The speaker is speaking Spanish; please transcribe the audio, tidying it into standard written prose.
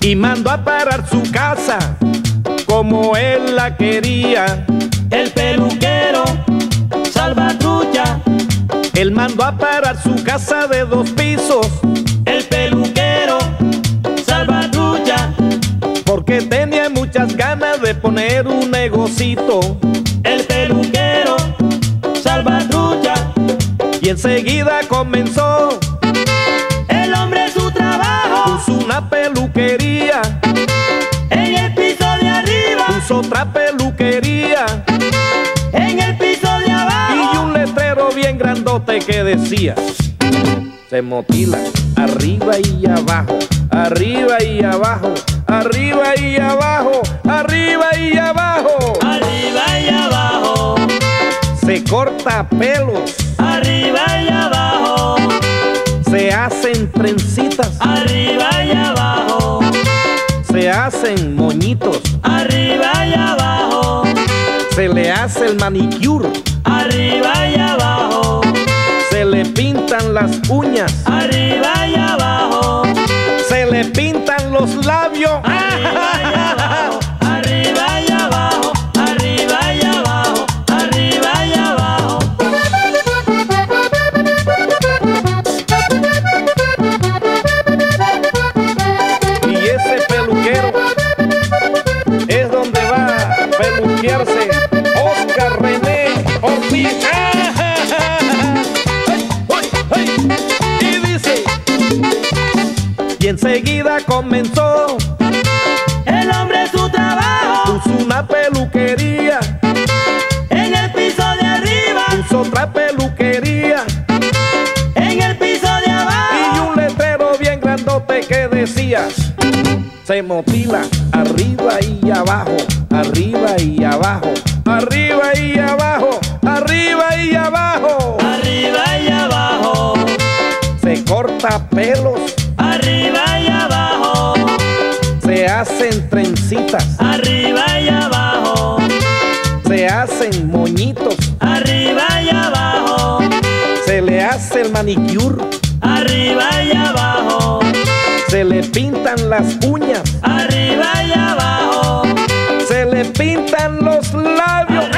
y mandó a parar su casa como él la quería. El peluquero Salvatrucha, Él mandó a parar su casa de 2 pisos, el peluquero Salvatrucha, porque tenía muchas ganas de poner un negocito. el peluquero Salvatrucha, Y enseguida comenzó, el hombre su trabajo, puso una peluquería, en el piso de arriba, puso otra peluquería en el piso de y abajo, un letrero bien grandote que decía: se motila arriba y abajo, arriba y abajo, arriba y abajo, arriba y abajo. arriba y abajo, Se corta pelos, arriba y abajo, se hacen trencitas, arriba y abajo, se hacen moñitos, arriba y abajo, se le hace el manicure, arriba y abajo, se le pintan las uñas, arriba y abajo, se le pintan los labios. arriba y abajo, arriba y abajo, arriba y abajo, arriba y abajo. Y ese peluquero es donde va a peluquearse Oscar René Ortiz. Y dice, y enseguida comenzó, El hombre su trabajo, puso una peluquería, en el piso de arriba, puso otra peluquería en el piso de y abajo, un letrero bien grandote que decía: se motila arriba y abajo, arriba y abajo, arriba y abajo, arriba y abajo. arriba y abajo, Se corta pelos, arriba y abajo, se hacen trencitas, arriba y abajo, se hacen moñitos, arriba y abajo, se le hace el manicure, arriba y abajo, se le pintan las uñas, arriba y abajo, se le pintan los labios.